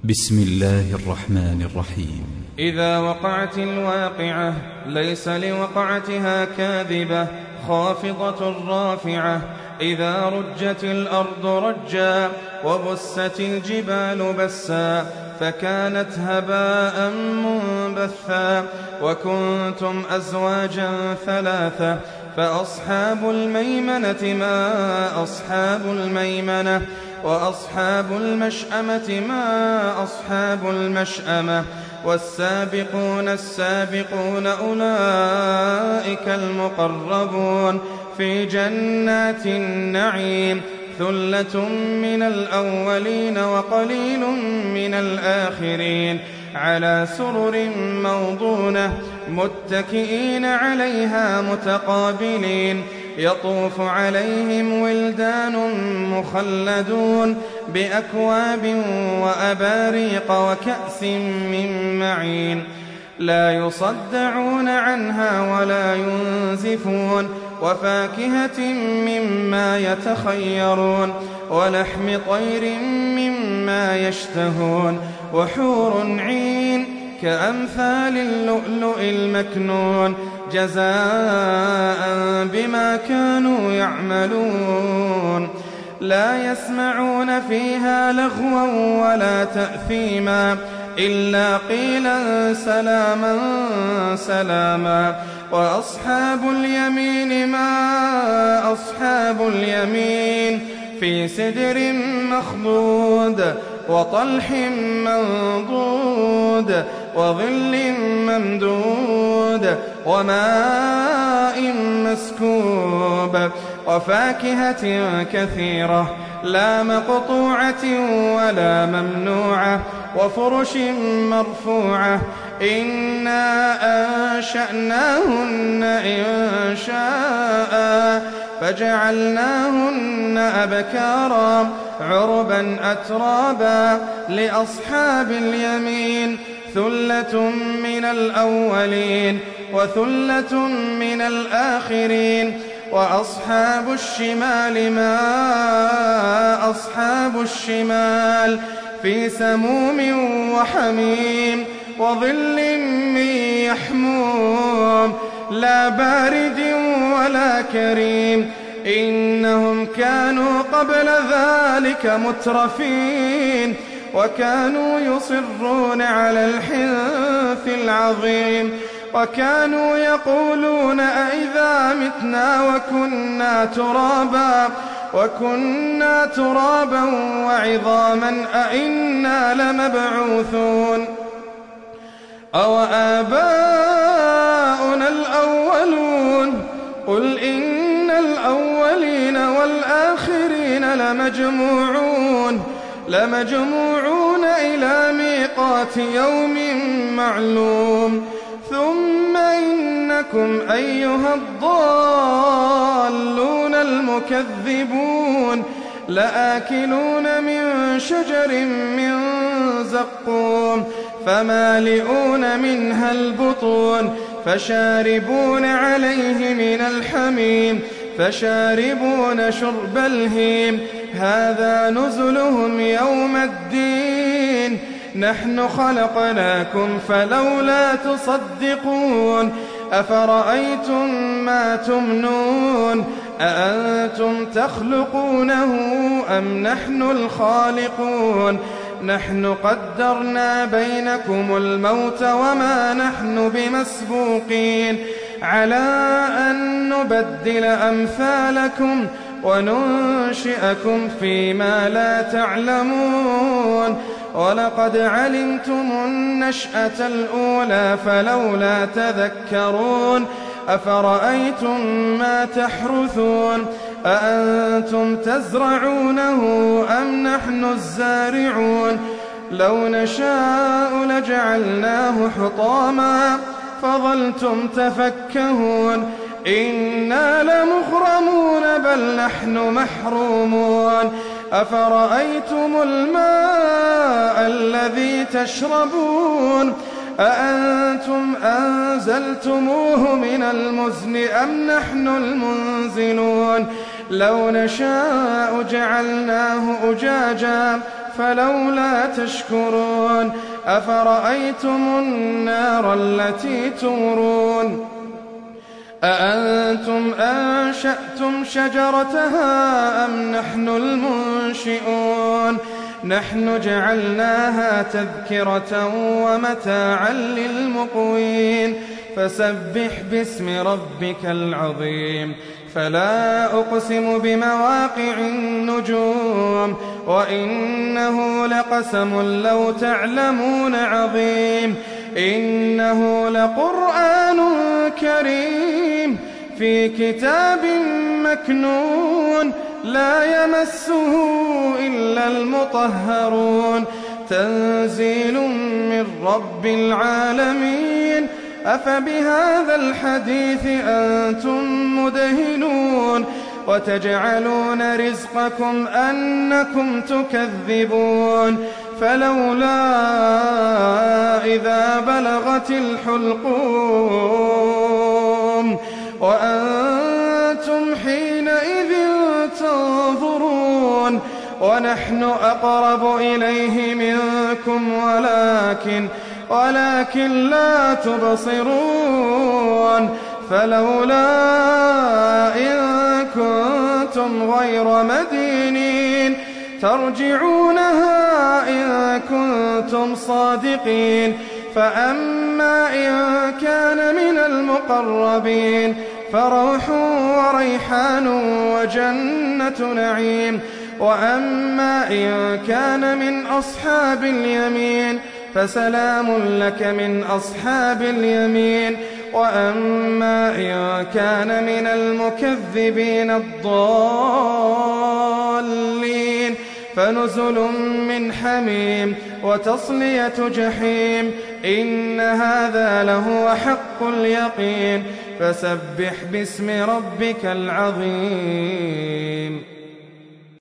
بسم الله الرحمن الرحيم. إذا وقعت الواقعة ليس لوقعتها كاذبة خافضة رافعة. إذا رجت الأرض رجا وبست الجبال بسا فكانت هباء منبثا وكنتم أزواجا ثلاثة فأصحاب الميمنة ما أصحاب الميمنة وأصحاب المشأمة ما أصحاب المشأمة والسابقون السابقون أولئك المقربون في جنات النعيم ثلة من الأولين وقليل من الآخرين على سرر موضونة متكئين عليها متقابلين يطوف عليهم ولدان مخلدون بأكواب وأباريق وكأس من معين لا يصدعون عنها ولا ينزفون وفاكهة مما يتخيرون ولحم طير مما يشتهون وحور عين كأمثال اللؤلؤ المكنون جزاء بما كانوا يعملون لا يسمعون فيها لغوا ولا تأثيما إلا قيلا سلاما سلاما وأصحاب اليمين ما أصحاب اليمين في سدر مخضود وطلح منضود وظل ممدود وماء مسكوب وفاكهة كثيرة لا مقطوعة ولا ممنوعة وفرش مرفوعة إنا أنشأناهن إنشاء فجعلناهن أبكارا عربا أترابا لأصحاب اليمين ثلة من الأولين وثلة من الآخرين وأصحاب الشمال ما أصحاب الشمال في سموم وحميم وظل من يحموم لا بارد ولا كريم إنهم كانوا قبل ذلك مترفين وكانوا يصرون على الحنث العظيم وكانوا يقولون أئذا متنا وكنا ترابا وعظاما أئنا لمبعوثون أو آباؤنا الأولون قل إن الأولين والآخرين لمجموعون إلى ميقات يوم معلوم ثم إنكم أيها الضالون المكذبون لآكلون من شجر من زقوم فمالئون منها البطون فشاربون عليه من الحميم فشاربون شرب الهيم هذا نزلهم يوم الدين نحن خلقناكم فلولا تصدقون أفرأيتم ما تمنون أأنتم تخلقونه أم نحن الخالقون نحن قدرنا بينكم الموت وما نحن بمسبوقين على أن نبدل أمثالكم وننشئكم فيما لا تعلمون ولقد علمتم النشأة الأولى فلولا تذكرون أفرأيتم ما تحرثون أأنتم تزرعونه أم نحن الزارعون لو نشاء لجعلناه حطاما فظلتم تفكهون إنا لمغرمون بل نحن محرومون أفرأيتم الماء الذي تشربون أأنتم أنزلتموه من المزن أم نحن المنزلون لو نشاء جعلناه أجاجا فلولا تشكرون أفرأيتم النار التي تورون أأنتم أنشأتم شجرتها أم نحن المنشئون نحن جعلناها تذكرة ومتاعا للمقوين فسبح باسم ربك العظيم فلا أقسم بمواقع النجوم وإنه لقسم لو تعلمون عظيم إنه لقرآن كريم في كتاب مكنون لا يمسه إلا المطهرون تنزيل من رب العالمين أفبهذا الحديث أنتم مدهنون وتجعلون رزقكم أنكم تكذبون فلولا إذا بلغت الحلقوم وأنتم حينئذ تنظرون ونحن أقرب إليه منكم ولكن لا تبصرون فلولا إن كنتم غير مدينين ترجعونها إن كنتم صادقين فأما إن كان من المقربين فروح وريحان وجنة نعيم وأما إن كان من أصحاب اليمين فسلام لك من أصحاب اليمين وأما إن كان من المكذبين الضالين فنزل من حميم وتصلية جحيم إن هذا لهو حق اليقين فسبح باسم ربك العظيم